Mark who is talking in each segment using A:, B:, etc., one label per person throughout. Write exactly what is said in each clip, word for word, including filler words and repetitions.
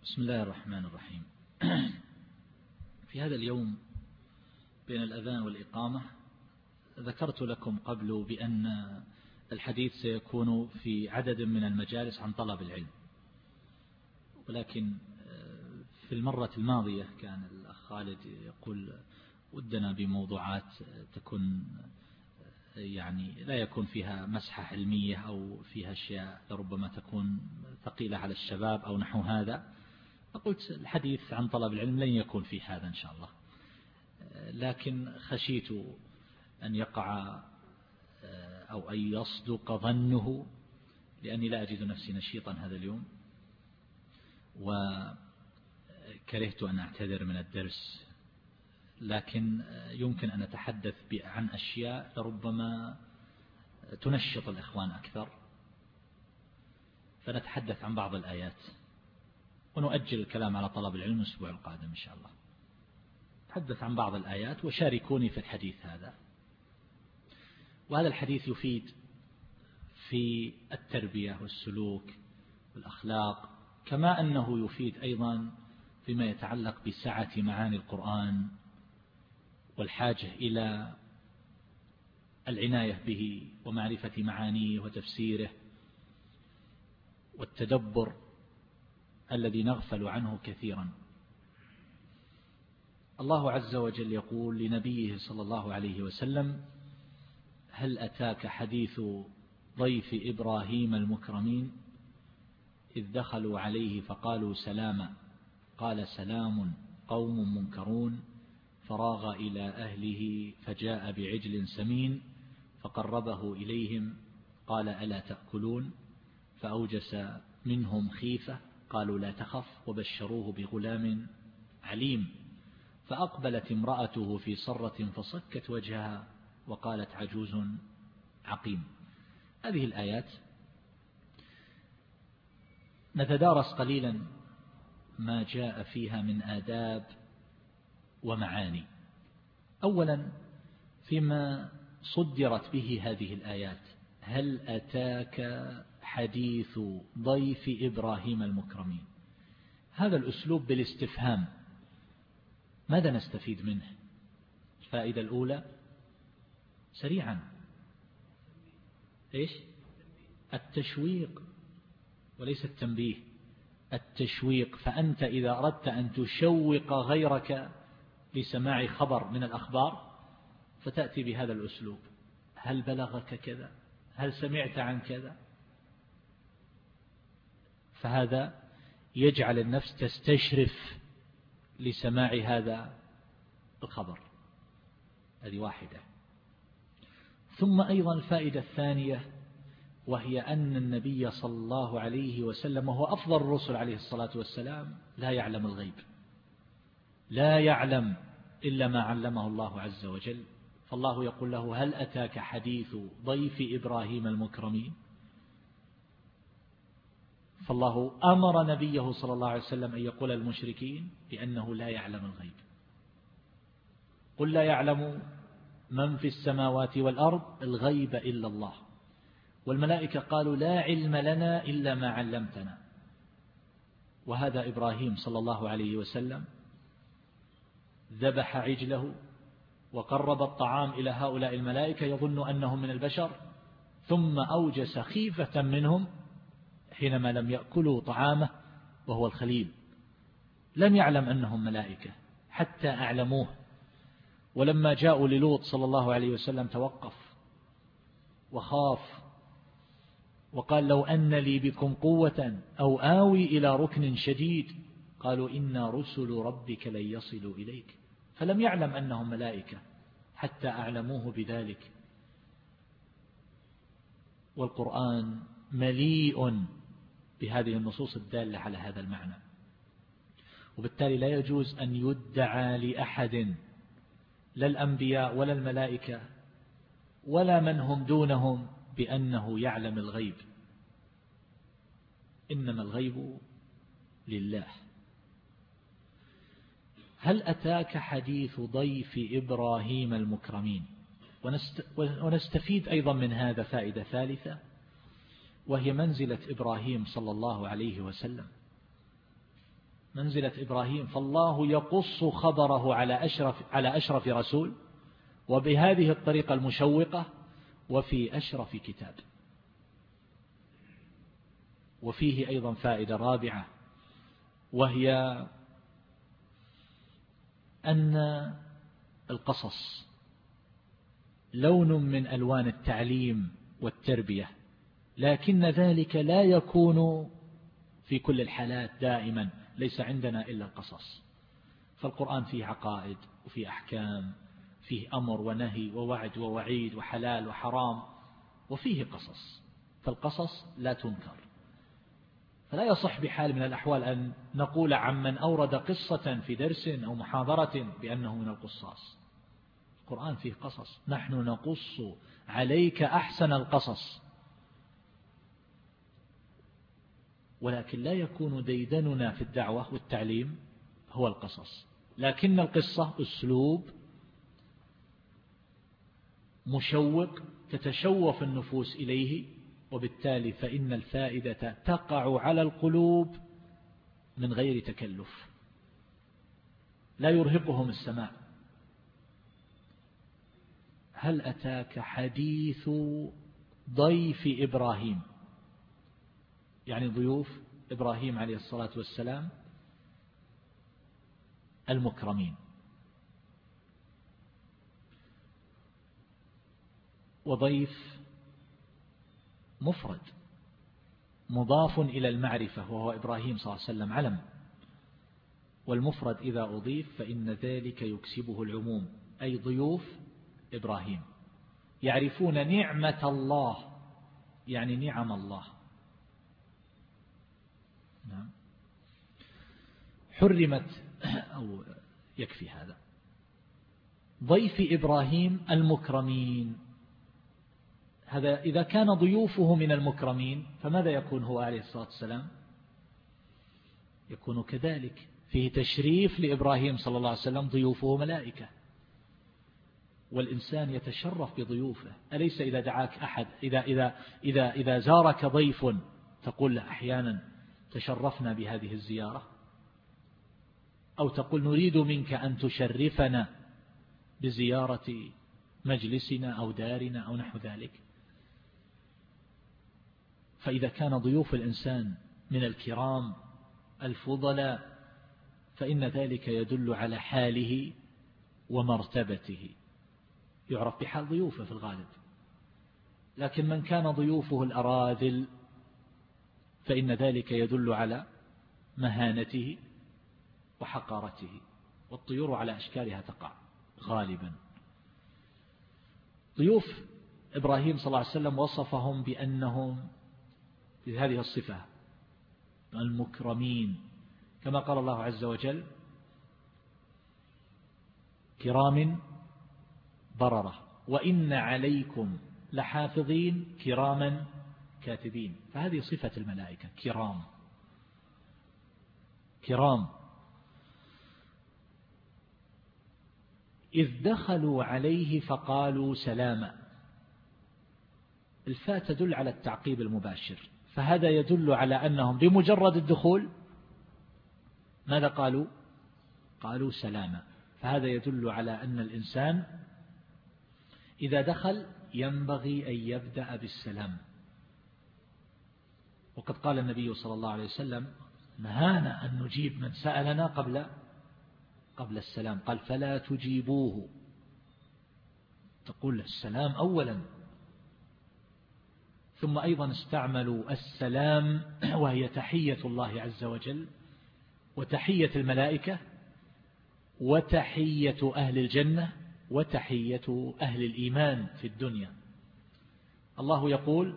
A: بسم الله الرحمن الرحيم. في هذا اليوم بين الأذان والإقامة ذكرت لكم قبل بأن الحديث سيكون في عدد من المجالس عن طلب العلم، ولكن في المرة الماضية كان الأخ خالد يقول ودنا بموضوعات تكون يعني لا يكون فيها مسحة علمية أو فيها أشياء لربما تكون ثقيلة على الشباب أو نحو هذا، فقلت الحديث عن طلب العلم لن يكون في هذا إن شاء الله، لكن خشيت أن يقع أو أن يصدق ظنه لأني لا أجد نفسي نشيطا هذا اليوم، وكرهت أن أعتذر من الدرس، لكن يمكن أن أتحدث عن أشياء لربما تنشط الإخوان أكثر، فنتحدث عن بعض الآيات ونؤجل الكلام على طلب العلم الأسبوع القادم إن شاء الله. تحدث عن بعض الآيات وشاركوني في الحديث هذا. وهذا الحديث يفيد في التربية والسلوك والأخلاق، كما أنه يفيد أيضا فيما يتعلق بسعة معاني القرآن والحاجة إلى العناية به ومعرفة معانيه وتفسيره والتدبر الذي نغفل عنه كثيرا. الله عز وجل يقول لنبيه صلى الله عليه وسلم: هل أتاك حديث ضيف إبراهيم المكرمين إذ دخلوا عليه فقالوا سلاما قال سلام قوم منكرون فراغ إلى أهله فجاء بعجل سمين فقربه إليهم قال ألا تأكلون فأوجس منهم خيفة قالوا لا تخف وبشروه بغلام عليم فأقبلت امرأته في صرة فصكت وجهها وقالت عجوز عقيم. هذه الآيات نتدارس قليلا ما جاء فيها من آداب ومعاني. أولا فيما صدرت به هذه الآيات: هل أتاك حديث ضيف إبراهيم المكرمين. هذا الأسلوب بالاستفهام ماذا نستفيد منه؟ الفائدة الأولى سريعا إيش؟ التشويق وليس التنبيه، التشويق. فأنت إذا أردت أن تشوق غيرك لسماع خبر من الأخبار فتأتي بهذا الأسلوب: هل بلغك كذا؟ هل سمعت عن كذا؟ فهذا يجعل النفس تستشرف لسماع هذا الخبر. هذه واحدة. ثم أيضا الفائدة الثانية وهي أن النبي صلى الله عليه وسلم وهو أفضل الرسل عليه الصلاة والسلام لا يعلم الغيب، لا يعلم إلا ما علمه الله عز وجل. فالله يقول له: هل أتاك حديث ضيف إبراهيم المكرمين. فالله أمر نبيه صلى الله عليه وسلم أن يقول المشركين بأنه لا يعلم الغيب. قل لا يعلم من في السماوات والأرض الغيب إلا الله، والملائكة قالوا لا علم لنا إلا ما علمتنا. وهذا إبراهيم صلى الله عليه وسلم ذبح عجله وقرب الطعام إلى هؤلاء الملائكة يظن أنهم من البشر، ثم أوجس خيفة منهم حينما لم يأكلوا طعامه وهو الخليل. لم يعلم أنهم ملائكة حتى أعلموه. ولما جاءوا للوط صلى الله عليه وسلم توقف وخاف وقال: لو أن لي بكم قوة أو آوي إلى ركن شديد. قالوا إنا رسل ربك لن يصلوا إليك. فلم يعلم أنهم ملائكة حتى أعلموه بذلك. والقرآن مليء بهذه النصوص الدالة على هذا المعنى، وبالتالي لا يجوز أن يدعى لأحد، لا الأنبياء ولا الملائكة ولا من هم دونهم، بأنه يعلم الغيب. إنما الغيب لله. هل أتاك حديث ضيف إبراهيم المكرمين. ونستفيد أيضا من هذا فائدة ثالثة، وهي منزلة إبراهيم صلى الله عليه وسلم. منزلة إبراهيم، فالله يقص خبره على أشرف, على أشرف رسول، وبهذه الطريقة المشوقة، وفي أشرف كتاب. وفيه أيضا فائدة رابعة، وهي أن القصص لون من ألوان التعليم والتربية، لكن ذلك لا يكون في كل الحالات دائما. ليس عندنا إلا القصص، فالقرآن فيه عقائد وفيه أحكام، فيه أمر ونهي ووعد ووعيد وحلال وحرام، وفيه قصص، فالقصص لا تنكر. فلا يصح بحال من الأحوال أن نقول عمن أورد قصة في درس أو محاضرة بأنه من القصاص. القرآن فيه قصص، نحن نقص عليك أحسن القصص، ولكن لا يكون ديدننا في الدعوة والتعليم هو القصص، لكن القصة أسلوب مشوق تتشوف النفوس إليه، وبالتالي فإن الفائدة تقع على القلوب من غير تكلف، لا يرهقهم السماع. هل أتاك حديث ضيف إبراهيم؟ يعني ضيوف إبراهيم عليه الصلاة والسلام المكرمين. وضيف مفرد مضاف إلى المعرفة، وهو إبراهيم صلى الله عليه وسلم علم، والمفرد إذا أضيف فإن ذلك يكسبه العموم، أي ضيوف إبراهيم يعرفون نعمة الله، يعني نعم الله. نعم. حرمت، أو يكفي هذا، ضيف إبراهيم المكرمين. هذا إذا كان ضيوفه من المكرمين، فماذا يكون هو عليه الصلاة والسلام؟ يكون كذلك، فيه تشريف لإبراهيم صلى الله عليه وسلم، ضيوفه ملائكة، والإنسان يتشرف بضيوفه. أليس إذا دعاك أحد، إذا, إذا, إذا, إذا زارك ضيف تقول له أحيانا تشرفنا بهذه الزيارة، أو تقول نريد منك أن تشرفنا بزيارة مجلسنا أو دارنا أو نحو ذلك. فإذا كان ضيوف الإنسان من الكرام الفضلاء فإن ذلك يدل على حاله ومرتبته، يعرف بحال ضيوفه في الغالب. لكن من كان ضيوفه الأراذل فإن ذلك يدل على مهانته وحقارته، والطيور على أشكالها تقع غالبا. ضيوف إبراهيم صلى الله عليه وسلم وصفهم بأنهم بهذه الصفة المكرمين، كما قال الله عز وجل كرام بررة وإن عليكم لحافظين كراما كاتبين. فهذه صفة الملائكة، كرام كرام. إذ دخلوا عليه فقالوا سلاما، الفاء تدل على التعقيب المباشر، فهذا يدل على أنهم بمجرد الدخول ماذا قالوا؟ قالوا سلاما. فهذا يدل على أن الإنسان إذا دخل ينبغي أن يبدأ بالسلام. وقد قال النبي صلى الله عليه وسلم نهانا أن نجيب من سألنا قبل قبل السلام، قال فلا تجيبوه، تقول السلام أولا. ثم أيضا استعملوا السلام وهي تحية الله عز وجل وتحية الملائكة وتحية أهل الجنة وتحية أهل الإيمان في الدنيا. الله يقول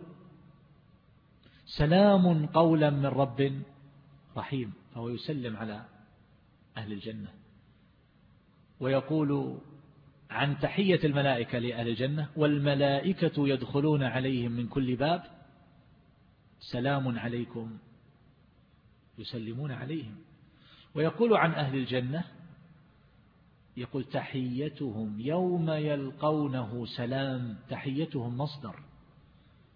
A: سلام قولا من رب رحيم، فهو يسلم على أهل الجنة. ويقول عن تحية الملائكة لأهل الجنة والملائكة يدخلون عليهم من كل باب سلام عليكم، يسلمون عليهم. ويقول عن أهل الجنة يقول تحيتهم يوم يلقونه سلام، تحيتهم مصدر،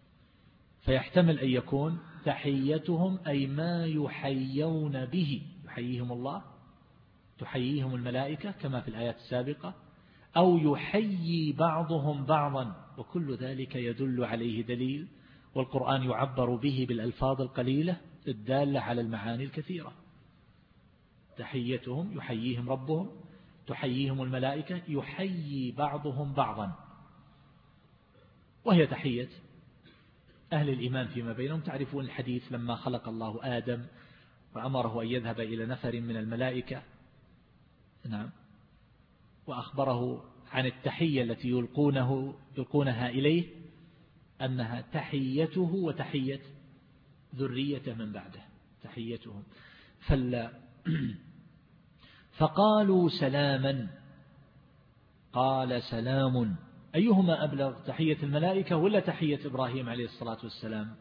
A: فيحتمل أن يكون تحيتهم أي ما يحيون به، يحييهم الله، تحييهم الملائكة كما في الآيات السابقة، أو يحيي بعضهم بعضا، وكل ذلك يدل عليه دليل، والقرآن يعبر به بالألفاظ القليلة الدالة على المعاني الكثيرة. تحيتهم يحييهم ربهم، تحييهم الملائكة، يحيي بعضهم بعضا، وهي تحية أهل الإيمان فيما بينهم. تعرفون الحديث لما خلق الله آدم وأمره أن يذهب إلى نفر من الملائكة، نعم، وأخبره عن التحية التي يلقونه يلقونها إليه أنها تحيته وتحية ذريته من بعده، تحيتهم. فل فقالوا سلاما، قال سلام، أيهما أبلغ، تحية الملائكة ولا تحية إبراهيم عليه الصلاة والسلام؟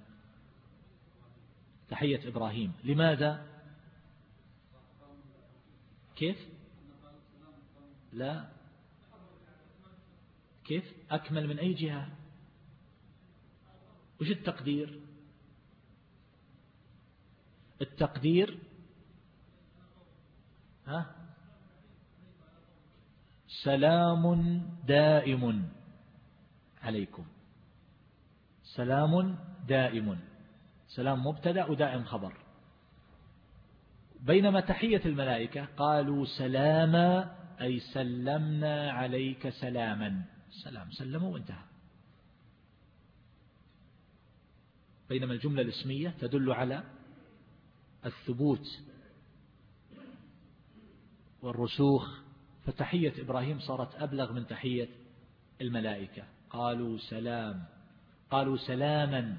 A: تحية إبراهيم. لماذا؟ كيف؟ لا، كيف أكمل من أي جهة؟ وش التقدير؟ التقدير ها؟ سلام دائم عليكم، سلام دائم، سلام مبتدأ ودائم خبر. بينما تحية الملائكة قالوا سلاما، أي سلمنا عليك سلاما، سلام سلموا وانتهى. بينما الجملة الاسمية تدل على الثبوت والرسوخ، فتحية إبراهيم صارت أبلغ من تحية الملائكة. قالوا سلام، قالوا سلاما،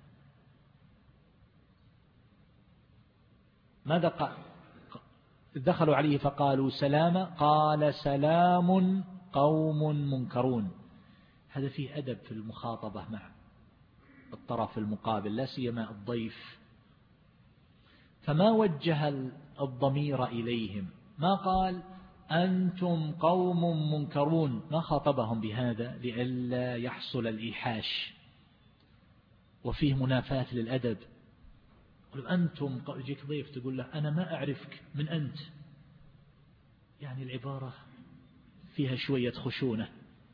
A: ماذا قال؟ دخلوا عليه فقالوا سلاما، قال سلام قوم منكرون. هذا فيه أدب في المخاطبة مع الطرف المقابل، لا سيما الضيف، فما وجه الضمير إليهم، ما قال أنتم قوم منكرون، ما خاطبهم بهذا لئلا يحصل الإيحاش، وفيه منافاة للأدب. أنتم، يجيك ضيف تقول له أنا ما أعرفك من أنت، يعني العبارة فيها شوية خشونة،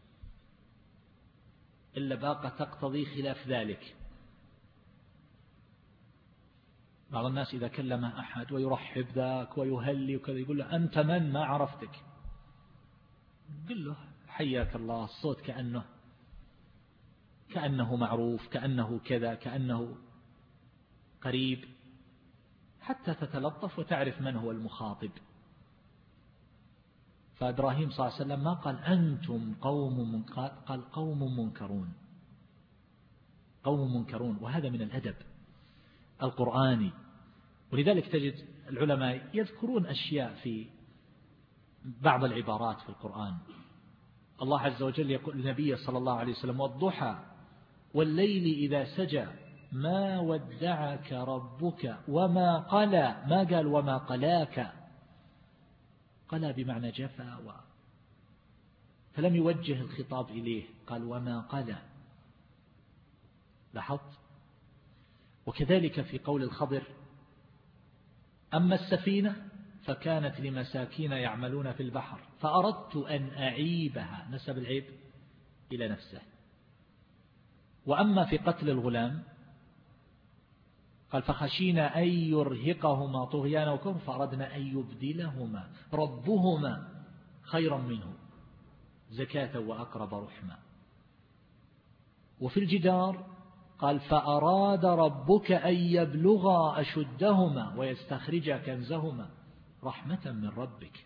A: إلا باقة تقتضي خلاف ذلك. بعض الناس إذا كلم أحد ويرحب ذاك ويهلي وكذا يقول له أنت من؟ ما عرفتك. قل له حياك الله، الصوت كأنه كأنه معروف، كأنه كذا، كأنه قريب، حتى تتلطف وتعرف من هو المخاطب. فإبراهيم صلى الله عليه وسلم ما قال أنتم قوم من، قال قوم منكرون، قوم منكرون، وهذا من الأدب القرآني. ولذلك تجد العلماء يذكرون أشياء في بعض العبارات في القرآن. الله عز وجل يقول للنبي صلى الله عليه وسلم والضحى والليل إذا سجى ما ودعك ربك وما قلى، ما قال وما قلاك، قلى بمعنى جفا و... فلم يوجه الخطاب إليه، قال وما قلى. لاحظت؟ وكذلك في قول الخضر أما السفينة فكانت لمساكين يعملون في البحر فأردت أن أعيبها، نسب العيب إلى نفسه. وأما في قتل الغلام قال فخشينا أن يرهقهما طغيانا وكفرا فأردنا أن يبدلهما ربهما خيرا منه زكاة وأقرب رحما. وفي الجدار قال فأراد ربك أن يبلغا أشدهما ويستخرجا كنزهما رحمة من ربك.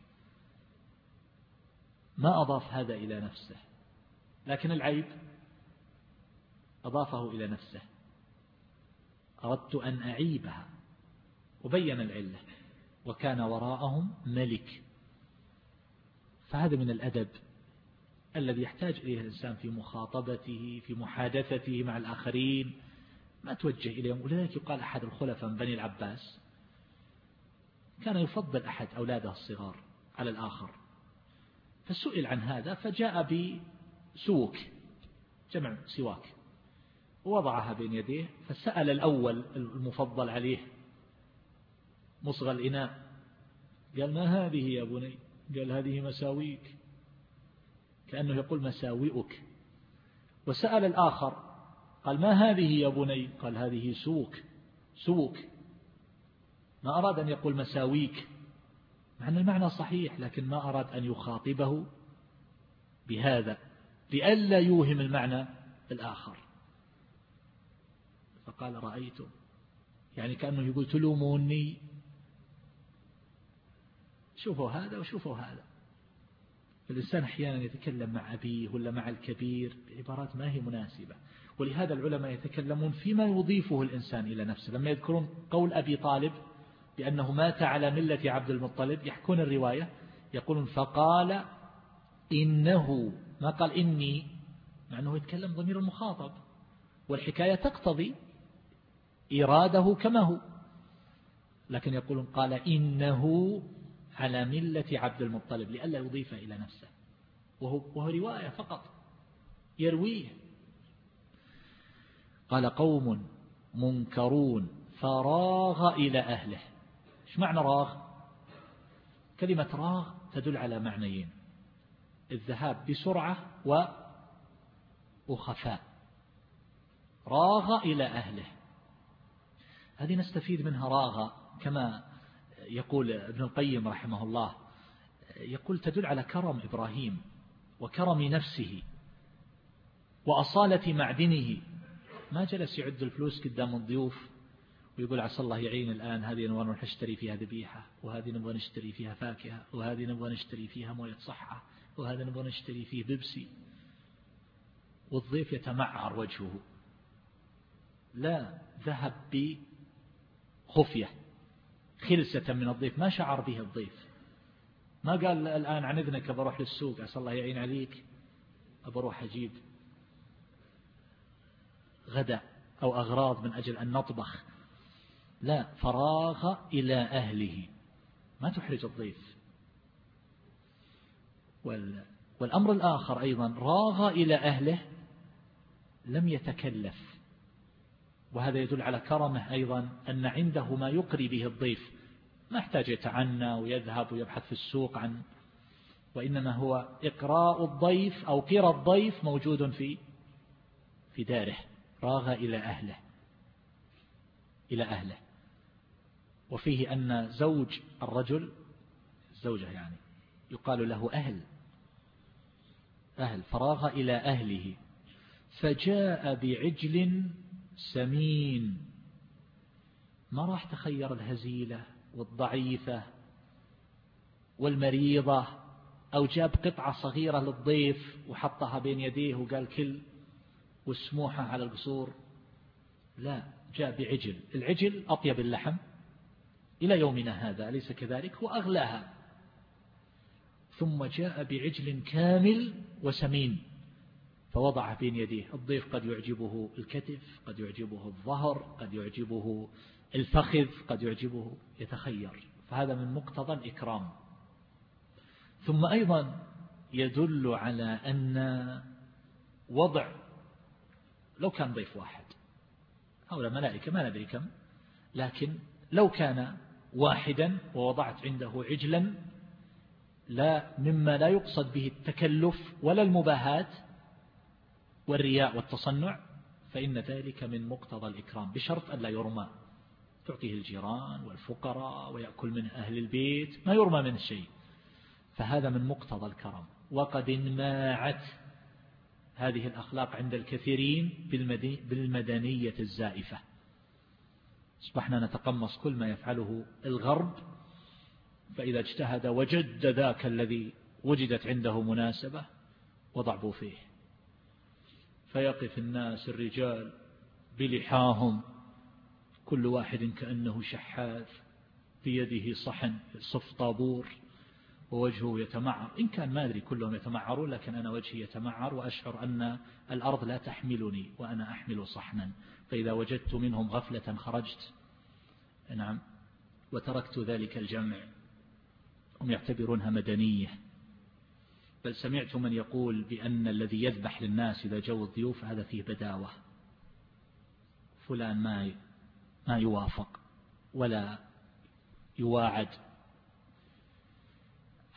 A: ما أضاف هذا إلى نفسه، لكن العيب أضافه إلى نفسه، أردت أن أعيبها، وبين العلة وكان وراءهم ملك. فهذا من الأدب الذي يحتاج إليه الإنسان في مخاطبته، في محادثته مع الآخرين، ما توجه إليهم. ولذلك يقال أحد الخلفاء من بني العباس كان يفضل أحد أولاده الصغار على الآخر، فسئل عن هذا فجاء بسوك جمع سواك ووضعها بين يديه، فسأل الأول المفضل عليه مصغى الإناء قال ما هذه يا بني؟ قال هذه مساويك، كأنه يقول مساوئك. وسأل الآخر قال ما هذه يا بني؟ قال هذه سوك سوك. ما أراد أن يقول مساويك، مع أن المعنى صحيح، لكن ما أراد أن يخاطبه بهذا لئلا يوهم المعنى الآخر. فقال رأيتم، يعني كأنه يقول تلوموني، شوفوا هذا وشوفوا هذا. الإنسان أحيانا يتكلم مع أبيه ولا مع الكبير بعبارات ما هي مناسبة، ولهذا العلماء يتكلمون فيما يضيفه الإنسان إلى نفسه. لما يذكرون قول أبي طالب بأنه مات على ملة عبد المطلب، يحكون الرواية يقولون فقال إنه، ما قال إني، مع أنه يتكلم ضمير المخاطب، والحكاية تقتضي إراده كما هو، لكن يقولون قال إنه على ملة عبد المطلب لئلا يضيفه إلى نفسه، وهو, وهو رواية فقط يرويه. قال قوم منكرون فراغ إلى أهله. إيش معنى راغ؟ كلمة راغ تدل على معنيين: الذهاب بسرعة وخفاء. راغ إلى أهله، هذه نستفيد منها راغ، كما يقول ابن القيم رحمه الله، يقول تدل على كرم إبراهيم وكرم نفسه وأصالة معدنه. ما جلس يعد الفلوس قدام الضيوف ويقول عسى الله يعين الآن هذه نبغى نروح نشتري فيها ذبيحة، وهذه نبغى نشتري فيها فاكهة، وهذه نبغى نشتري فيها موية صحة، وهذا نبغى نشتري فيه بيبسي، والضيف يتمعر وجهه. لا، ذهب بخفية خلسة من الضيف، ما شعر به الضيف. ما قال الآن عن إذنك بروح للسوق عسى الله يعين عليك، أبروح أجيب غدا أو أغراض من أجل أن نطبخ. لا، فراغ إلى أهله، ما تحرج الضيف. والأمر الآخر أيضا راغ إلى أهله لم يتكلف، وهذا يدل على كرمه أيضا، أن عنده ما يقري به الضيف، ما احتاج يتعنى ويذهب ويبحث في السوق عن، وإنما هو إقراء الضيف أو قرى الضيف موجود في في داره. راغ إلى أهله إلى أهله وفيه أن زوج الرجل، الزوجة يعني، يقال له أهل أهل فراغ إلى أهله. فجاء بعجل سمين، ما راح تخير الهزيلة والضعيفة والمريضة، أو جاب قطعة صغيرة للضيف وحطها بين يديه وقال كل وسموحة على القصور. لا، جاء بعجل. العجل أطيب اللحم إلى يومنا هذا، أليس كذلك؟ وأغلاها. ثم جاء بعجل كامل وسمين فوضعه بين يديه. الضيف قد يعجبه الكتف، قد يعجبه الظهر، قد يعجبه الفخذ، قد يعجبه، يتخير. فهذا من مقتضى الإكرام. ثم أيضا يدل على أن وضع، لو كان ضيف واحد، هؤلاء ملائكة ما ندري كم، لكن لو كان واحدا ووضعت عنده عجلا، لا مما لا يقصد به التكلف ولا المباهات والرياء والتصنع، فإن ذلك من مقتضى الإكرام، بشرط أن لا يرمى. تعطيه الجيران والفقراء ويأكل من أهل البيت، ما يرمى من شيء، فهذا من مقتضى الكرم. وقد انماعت هذه الأخلاق عند الكثيرين بالمدنية الزائفة. أصبحنا نتقمص كل ما يفعله الغرب، فإذا اجتهد وجد ذاك الذي وجدت عنده مناسبة وضعبوا فيه، فيقف الناس الرجال بلحاهم، كل واحد كأنه شحاذ، بيده صحن صف طابور، ووجهه يتمعر. إن كان ما أدري كلهم يتمعرون، لكن أنا وجهي يتمعر وأشعر أن الأرض لا تحملني وأنا أحمل صحنا. فإذا وجدت منهم غفلة خرجت، نعم، وتركت ذلك الجمع. هم يعتبرونها مدنية. بل سمعت من يقول بأن الذي يذبح للناس إذا جو الضيوف هذا فيه بداوة، فلان ما ما يوافق ولا يواعد،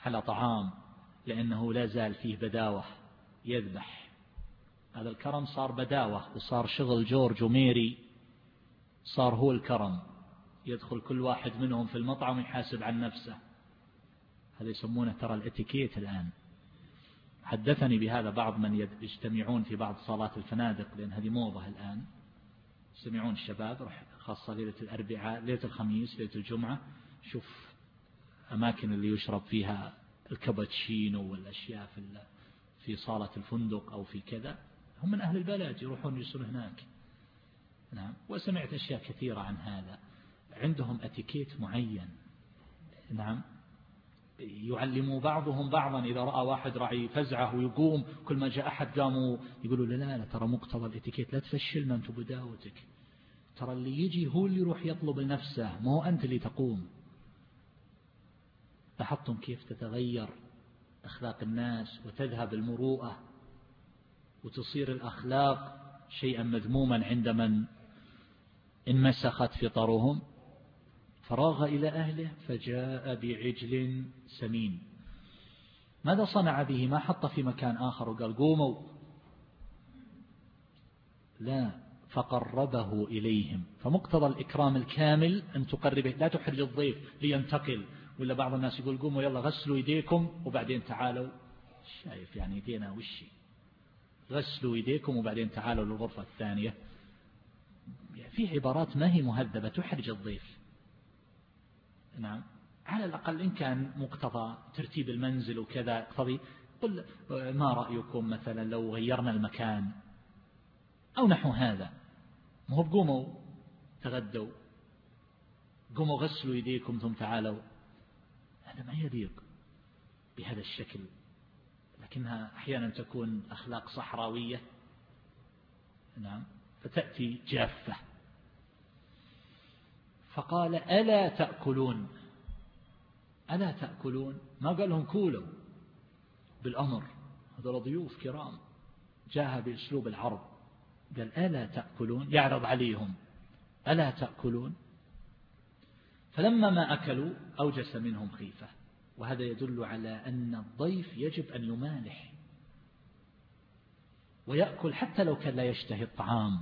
A: على طعام لأنه لا زال فيه بداوة يذبح. هذا الكرم صار بداوة وصار شغل جورج وميري، صار هو الكرم. يدخل كل واحد منهم في المطعم يحاسب عن نفسه. هذا يسمونه ترى الاتيكيت الآن. حدثني بهذا بعض من يجتمعون في بعض صالات الفنادق، لأن هذه موضة الآن، يجتمعون الشباب رح خاصة ليلة الأربعاء، ليلة الخميس، ليلة الجمعة، شوف أماكن اللي يشرب فيها الكابتشينو والأشياء في في صالة الفندق أو في كذا، هم من أهل البلد يروحون يجلسون هناك. نعم. وسمعت أشياء كثيرة عن هذا. عندهم اتيكيت معين. نعم. يعلموا بعضهم بعضا، إذا رأى واحد راعي فزعه ويقوم كل ما جاء أحد قاموا يقولوا لا لا, لا ترى مقتضى الاتيكيت لا تفشلنا أنت بداوتك، ترى اللي يجي هو اللي يروح يطلب لنفسه، ما هو أنت اللي تقوم. لاحظتم كيف تتغير أخلاق الناس وتذهب المروءة وتصير الأخلاق شيئا مذموما عند من انمسخت فطرهم. فراغ إلى أهله فجاء بعجل سمين. ماذا صنع به؟ ما حط في مكان آخر وقال قوموا، لا، فقربه إليهم. فمقتضى الإكرام الكامل أن تقربه، لا تحرج الضيف لينتقل. ولا بعض الناس يقول قوموا يلا غسلوا يديكم وبعدين تعالوا. شايف يعني يدينا وشي، غسلوا يديكم وبعدين تعالوا للغرفة الثانية. يعني في عبارات ما هي مهذبة تحرج الضيف. نعم. على الأقل إن كان مقتضى ترتيب المنزل وكذا اقتضي، قل ما رأيكم مثلا لو غيرنا المكان أو نحو هذا. ما هو قوموا تغدوا، قوموا غسلوا يديكم ثم تعالوا. هذا ما يليق بهذا الشكل، لكنها أحيانا تكون أخلاق صحراوية. نعم. فتأتي جافة. فقال ألا تأكلون؟ ألا تأكلون؟ ما قال لهم كولوا بالأمر، هذول ضيوف كرام، جاء بأسلوب العرض، قال ألا تأكلون، يعرض عليهم ألا تأكلون؟ فلما ما أكلوا أوجس منهم خيفة. وهذا يدل على أن الضيف يجب أن يمالح ويأكل حتى لو كان لا يشتهي الطعام،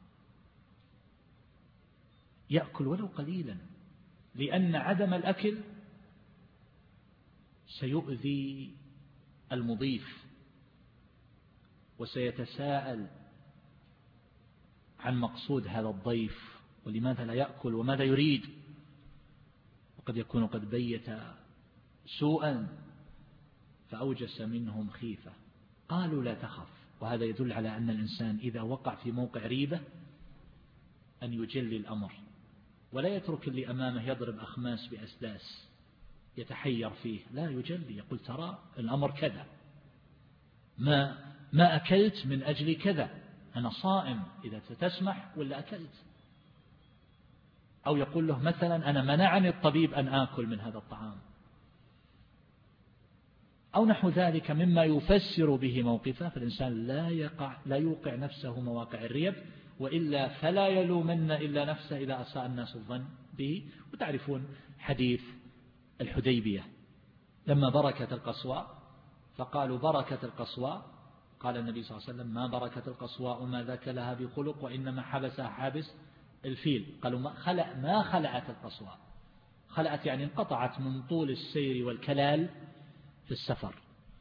A: يأكل ولو قليلا، لأن عدم الأكل سيؤذي المضيف وسيتساءل عن مقصود هذا الضيف ولماذا لا يأكل وماذا يريد، وقد يكون قد بيت سوءا. فأوجس منهم خيفة. قالوا لا تخف. وهذا يدل على أن الإنسان إذا وقع في موقع ريبة أن يجلي الأمر ولا يترك اللي أمامه يضرب أخماس بأسداس يتحير فيه، لا، يجلي، يقول ترى الأمر كذا، ما ما أكلت من أجل كذا، أنا صائم إذا تسمح ولا أكلت. أو يقول له مثلا أنا منعني الطبيب أن آكل من هذا الطعام، أو نحو ذلك مما يفسر به موقفه. فالإنسان لا يقع لا يوقع نفسه مواقع الريب، وإلا فلا يلومن إلا نفسه إذا أساء الناس الظن به. وتعرفون حديث الحديبية لما بركت القصواء فقالوا بركة القصواء، قال النبي صلى الله عليه وسلم ما بركة القصواء ما ذاك لها بخلق وإنما حبسها حابس الفيل. قالوا ما خلأ ما خلأت القصواء، خلأت يعني انقطعت من طول السير والكلال في السفر،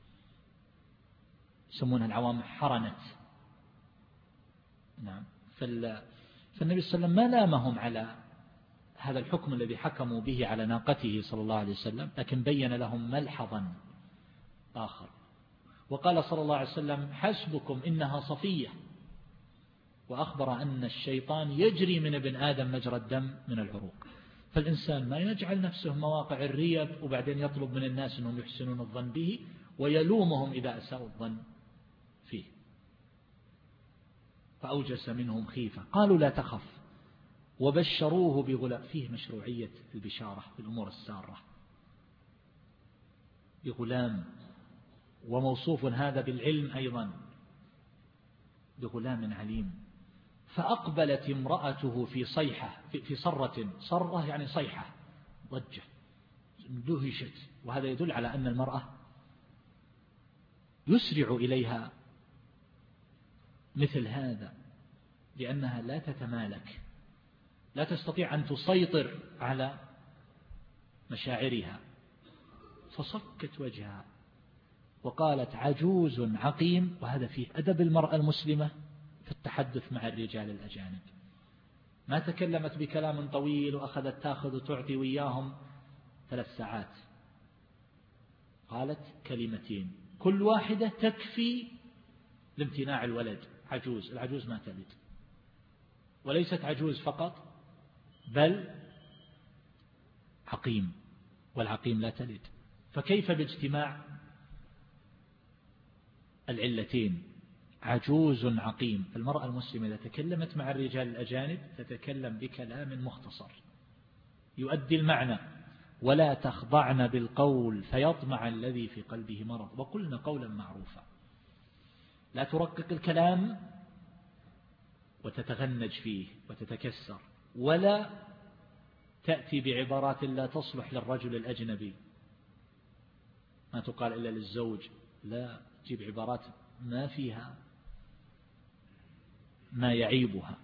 A: يسمونها العوام حرنت. نعم. فالنبي صلى الله عليه وسلم ما لامهم على هذا الحكم الذي حكموا به على ناقته صلى الله عليه وسلم، لكن بين لهم ملحظا آخر وقال صلى الله عليه وسلم حسبكم إنها صفية، وأخبر أن الشيطان يجري من ابن آدم مجرى الدم من العروق. فالإنسان ما يجعل نفسه مواقع الريب وبعدين يطلب من الناس أنهم يحسنون الظن به ويلومهم إذا أساءوا الظن فيه. فأوجس منهم خيفة. قالوا لا تخف وبشروه بغلام. فيه مشروعية البشارة في الأمور السارة بغلام، وموصوف هذا بالعلم أيضا، بغلام عليم. فأقبلت امرأته في صيحة في صرة، صرة يعني صيحة ضجة، دهشت، وهذا يدل على أن المرأة يسرع إليها مثل هذا، لأنها لا تتمالك، لا تستطيع أن تسيطر على مشاعرها، فصكت وجهها وقالت عجوز عقيم. وهذا فيه أدب المرأة المسلمة في التحدث مع الرجال الأجانب، ما تكلمت بكلام طويل وأخذت تأخذ وتعطي وياهم ثلاث ساعات، قالت كلمتين كل واحدة تكفي لامتناع الولد. عجوز، العجوز ما تلد، وليست عجوز فقط بل عقيم، والعقيم لا تلد، فكيف باجتماع العلتين عجوز عقيم؟ المرأة المسلمة إذا تكلمت مع الرجال الأجانب تتكلم بكلام مختصر يؤدي المعنى، ولا تخضعن بالقول فيطمع الذي في قلبه مرض، وقلنا قولا معروفا. لا ترقق الكلام وتتغنج فيه وتتكسر، ولا تأتي بعبارات لا تصلح للرجل الأجنبي، ما تقال إلا للزوج، لا، تجيب عبارات ما فيها ما يعيبها.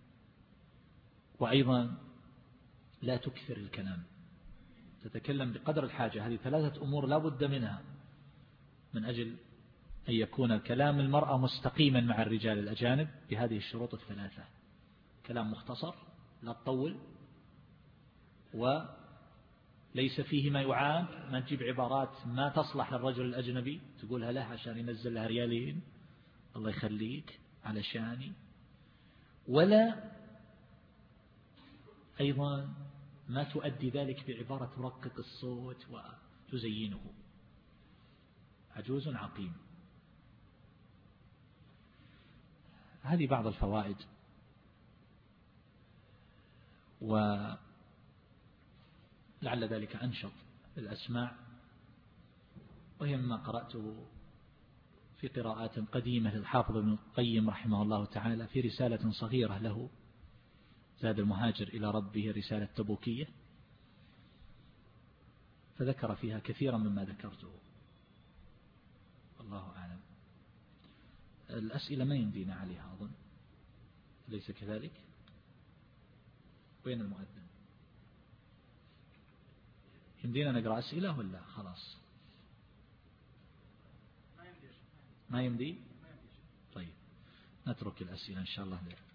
A: وأيضا لا تكثر الكلام، تتكلم بقدر الحاجة. هذه ثلاثة أمور لا بد منها من أجل أن يكون الكلام المرأة مستقيما مع الرجال الأجانب بهذه الشروط الثلاثة: كلام مختصر لا تطول، وليس فيه ما يعاب، ما تجيب عبارات ما تصلح للرجل الأجنبي تقولها له عشان ينزل لها ريالين الله يخليك علشاني، ولا أيضا ما تؤدي ذلك بعبارة ترقق الصوت وتزينه. عجوز عقيم. هذه بعض الفوائد، ولعل ذلك أنشط الأسماع، وهي مما قرأته في قراءات قديمة للحافظ ابن القيم رحمه الله تعالى في رسالة صغيرة له زاد المهاجر إلى ربه، رسالة تبوكية، فذكر فيها كثيرا مما ذكرته، الله أعلم. الأسئلة ما يمدينا عليها أظن، ليس كذلك؟ وين المؤذن؟ يمدينا نقرأ أسئلة ولا خلاص؟ ما يمدي؟ طيب نترك الأسئلة إن شاء الله.